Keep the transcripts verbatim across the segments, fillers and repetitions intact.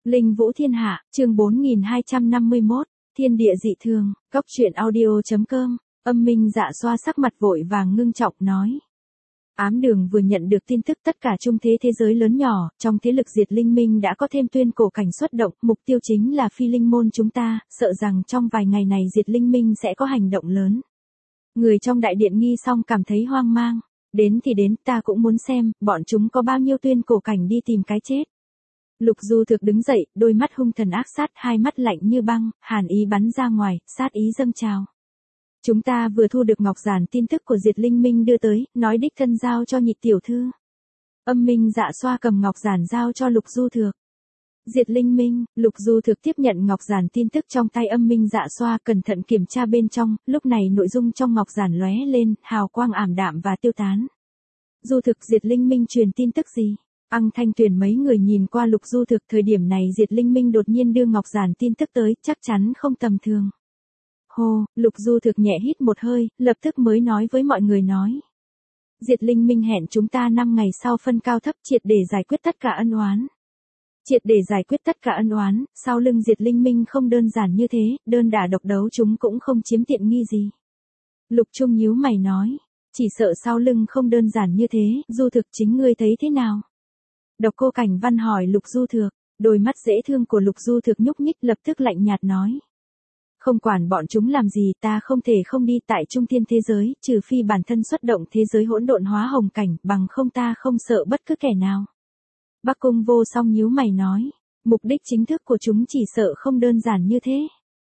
Linh Vũ Thiên Hạ, chương bốn nghìn hai trăm năm mươi mốt, Thiên Địa Dị Thường, Cóc Truyện Audio.com, Âm Minh Dạ Xoa sắc mặt vội vàng ngưng trọng nói. Ám Đường vừa nhận được tin tức tất cả trung thế thế giới lớn nhỏ, trong thế lực diệt linh minh đã có thêm tuyên cổ cảnh xuất động, mục tiêu chính là phi linh môn chúng ta, sợ rằng trong vài ngày này diệt linh minh sẽ có hành động lớn. Người trong đại điện nghi xong cảm thấy hoang mang, đến thì đến, ta cũng muốn xem, bọn chúng có bao nhiêu tuyên cổ cảnh đi tìm cái chết. Lục Du Thực đứng dậy, đôi mắt hung thần ác sát, hai mắt lạnh như băng, hàn ý bắn ra ngoài, sát ý dâng trào. Chúng ta vừa thu được Ngọc Giản tin tức của Diệt Linh Minh đưa tới, nói đích thân giao cho Nhị tiểu thư. Âm Minh Dạ Xoa cầm Ngọc Giản giao cho Lục Du Thực. Diệt Linh Minh, Lục Du Thực tiếp nhận Ngọc Giản tin tức trong tay Âm Minh Dạ Xoa, cẩn thận kiểm tra bên trong, lúc này nội dung trong Ngọc Giản lóe lên, hào quang ảm đạm và tiêu tán. Du Thực, Diệt Linh Minh truyền tin tức gì? Ăng Thanh Tuyền mấy người nhìn qua Lục Du Thực, thời điểm này Diệt Linh Minh đột nhiên đưa Ngọc Giản tin tức tới, chắc chắn không tầm thường. Hô, Lục Du Thực nhẹ hít một hơi, lập tức mới nói với mọi người nói. Diệt Linh Minh hẹn chúng ta năm ngày sau phân cao thấp, triệt để giải quyết tất cả ân oán. Triệt để giải quyết tất cả ân oán, sau lưng Diệt Linh Minh không đơn giản như thế, đơn đả độc đấu chúng cũng không chiếm tiện nghi gì. Lục Trung nhíu mày nói, chỉ sợ sau lưng không đơn giản như thế, Du Thực chính ngươi thấy thế nào? Độc Cô Cảnh Văn hỏi Lục Du Thực, đôi mắt dễ thương của Lục Du Thực nhúc nhích, lập tức lạnh nhạt nói. Không quản bọn chúng làm gì, ta không thể không đi tại trung thiên thế giới, trừ phi bản thân xuất động thế giới hỗn độn hóa hồng cảnh, bằng không ta không sợ bất cứ kẻ nào. Bắc Cung Vô Song nhíu mày nói, mục đích chính thức của chúng chỉ sợ không đơn giản như thế.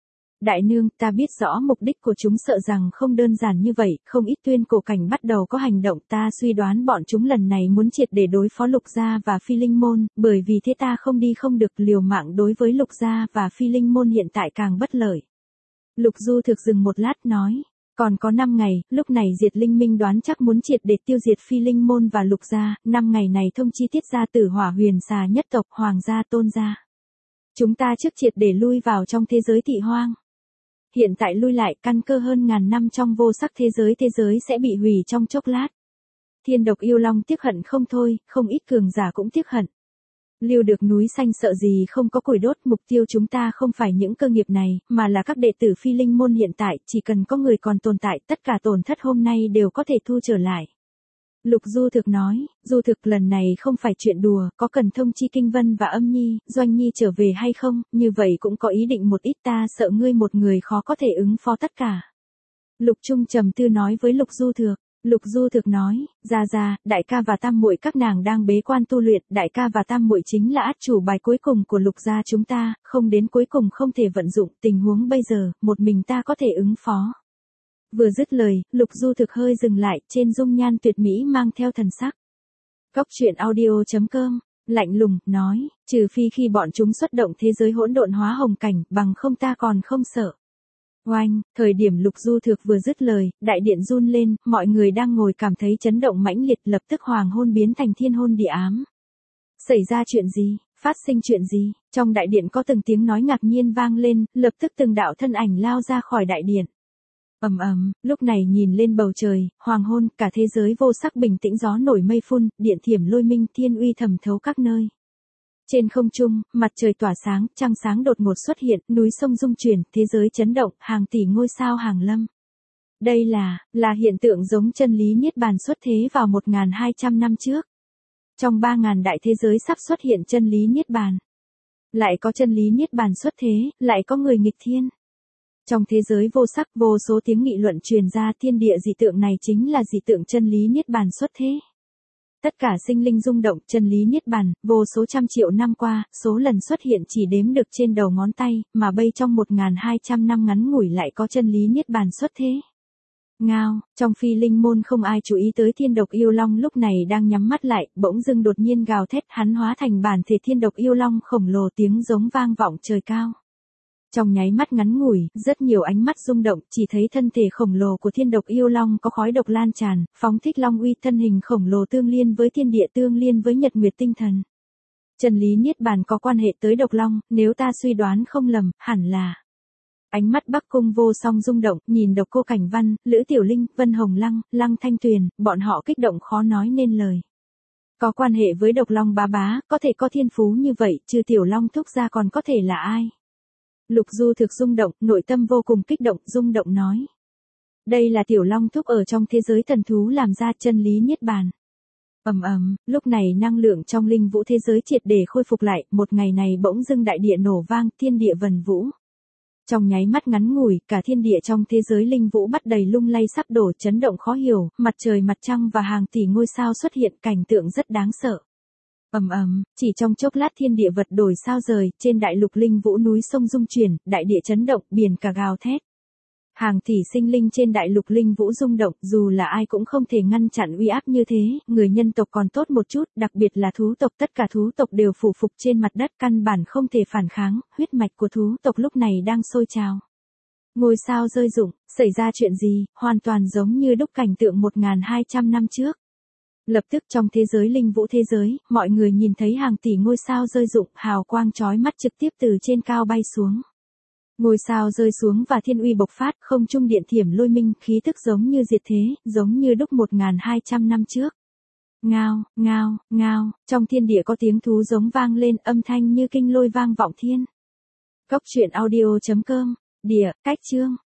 Đại nương, ta biết rõ mục đích của chúng, sợ rằng không đơn giản như vậy, không ít tuyên cổ cảnh bắt đầu có hành động, ta suy đoán bọn chúng lần này muốn triệt để đối phó Lục Gia và Phi Linh Môn, bởi vì thế ta không đi không được, liều mạng đối với Lục Gia và Phi Linh Môn hiện tại càng bất lợi. Lục Du Thực dừng một lát nói, còn có năm ngày, lúc này Diệt Linh Minh đoán chắc muốn triệt để tiêu diệt Phi Linh Môn và Lục Gia, năm ngày này thông chi Tiết gia Tử Hỏa Huyền Xà nhất tộc, Hoàng gia, Tôn gia. Chúng ta trước triệt để lui vào trong thế giới thị hoang. Hiện tại lui lại, căn cơ hơn ngàn năm trong vô sắc thế giới thế giới sẽ bị hủy trong chốc lát. Thiên Độc Yêu Long tiếc hận không thôi, không ít cường giả cũng tiếc hận. Lưu được núi xanh sợ gì không có củi đốt, mục tiêu chúng ta không phải những cơ nghiệp này, mà là các đệ tử Phi Linh Môn hiện tại, chỉ cần có người còn tồn tại, tất cả tổn thất hôm nay đều có thể thu trở lại. Lục Du Thực nói, Du Thực lần này không phải chuyện đùa, có cần thông chi Kinh Vân và Âm Nhi, Doanh Nhi trở về hay không, như vậy cũng có ý định một ít, ta sợ ngươi một người khó có thể ứng phó tất cả. Lục Trung trầm tư nói với Lục Du Thực. Lục Du Thực nói, ra ra, đại ca và tam muội các nàng đang bế quan tu luyện, đại ca và tam muội chính là át chủ bài cuối cùng của Lục gia chúng ta, không đến cuối cùng không thể vận dụng, tình huống bây giờ, một mình ta có thể ứng phó. Vừa dứt lời, Lục Du Thực hơi dừng lại, trên dung nhan tuyệt mỹ mang theo thần sắc. Cóc Truyện Audio.com, lạnh lùng, nói, trừ phi khi bọn chúng xuất động thế giới hỗn độn hóa hồng cảnh, bằng không ta còn không sợ. Oanh, thời điểm Lục Du Thực vừa dứt lời, đại điện run lên, mọi người đang ngồi cảm thấy chấn động mãnh liệt, lập tức hoàng hôn biến thành thiên hôn địa ám. Xảy ra chuyện gì, phát sinh chuyện gì, trong đại điện có từng tiếng nói ngạc nhiên vang lên, lập tức từng đạo thân ảnh lao ra khỏi đại điện. Ầm ầm, lúc này nhìn lên bầu trời, hoàng hôn, cả thế giới vô sắc bình tĩnh, gió nổi mây phun, điện thiểm lôi minh, thiên uy thẩm thấu các nơi. Trên không trung, mặt trời tỏa sáng, trăng sáng đột ngột xuất hiện, núi sông rung chuyển, thế giới chấn động, hàng tỷ ngôi sao hàng lâm. Đây là, là hiện tượng giống chân lý niết bàn xuất thế vào một nghìn hai trăm năm trước. Trong ba nghìn đại thế giới sắp xuất hiện chân lý niết bàn. Lại có chân lý niết bàn xuất thế, lại có người nghịch thiên. Trong thế giới vô sắc, vô số tiếng nghị luận truyền ra, thiên địa dị tượng này chính là dị tượng chân lý niết bàn xuất thế. Tất cả sinh linh rung động, chân lý niết bàn, vô số trăm triệu năm qua, số lần xuất hiện chỉ đếm được trên đầu ngón tay, mà bây trong một nghìn hai trăm năm ngắn ngủi lại có chân lý niết bàn xuất thế. Ngao, trong Phi Linh Môn không ai chú ý tới Thiên Độc Yêu Long lúc này đang nhắm mắt lại, bỗng dưng đột nhiên gào thét, hắn hóa thành bản thể Thiên Độc Yêu Long khổng lồ, tiếng giống vang vọng trời cao. Trong nháy mắt ngắn ngủi, rất nhiều ánh mắt rung động, chỉ thấy thân thể khổng lồ của Thiên Độc Yêu Long có khói độc lan tràn, phóng thích long uy, thân hình khổng lồ tương liên với thiên địa, tương liên với nhật nguyệt tinh thần. Chân lý niết bàn có quan hệ tới độc long, nếu ta suy đoán không lầm, hẳn là. Ánh mắt Bắc Cung Vô Song rung động, nhìn Độc Cô Cảnh Văn, Lữ Tiểu Linh, Vân Hồng Lăng, Lăng Thanh Tuyền, bọn họ kích động khó nói nên lời. Có quan hệ với độc long bá bá, có thể có thiên phú như vậy, trừ tiểu long thúc ra còn có thể là ai? Lục Du thực rung động, nội tâm vô cùng kích động, rung động nói. Đây là tiểu long thúc ở trong thế giới thần thú làm ra chân lý niết bàn. Ầm ầm, lúc này năng lượng trong linh vũ thế giới triệt để khôi phục lại, một ngày này bỗng dưng đại địa nổ vang, thiên địa vần vũ. Trong nháy mắt ngắn ngủi, cả thiên địa trong thế giới linh vũ bắt đầy lung lay sắp đổ, chấn động khó hiểu, mặt trời mặt trăng và hàng tỷ ngôi sao xuất hiện, cảnh tượng rất đáng sợ. Ầm ầm, chỉ trong chốc lát thiên địa vật đổi sao rời, trên đại lục linh vũ núi sông rung chuyển, đại địa chấn động, biển cả gào thét. Hàng tỷ sinh linh trên đại lục linh vũ rung động, dù là ai cũng không thể ngăn chặn uy áp như thế, người nhân tộc còn tốt một chút, đặc biệt là thú tộc, tất cả thú tộc đều phủ phục trên mặt đất, căn bản không thể phản kháng, huyết mạch của thú tộc lúc này đang sôi trào. Ngôi sao rơi rụng, xảy ra chuyện gì, hoàn toàn giống như đúc cảnh tượng một nghìn hai trăm năm trước. Lập tức trong thế giới linh vũ thế giới, mọi người nhìn thấy hàng tỷ ngôi sao rơi rụng, hào quang chói mắt trực tiếp từ trên cao bay xuống. Ngôi sao rơi xuống và thiên uy bộc phát, không trung điện thiểm lôi minh, khí thức giống như diệt thế, giống như đúc một nghìn hai trăm năm trước. Ngao, ngao, ngao, trong thiên địa có tiếng thú giống vang lên, âm thanh như kinh lôi vang vọng thiên. Cốc truyện audio chấm com, địa, cách chương.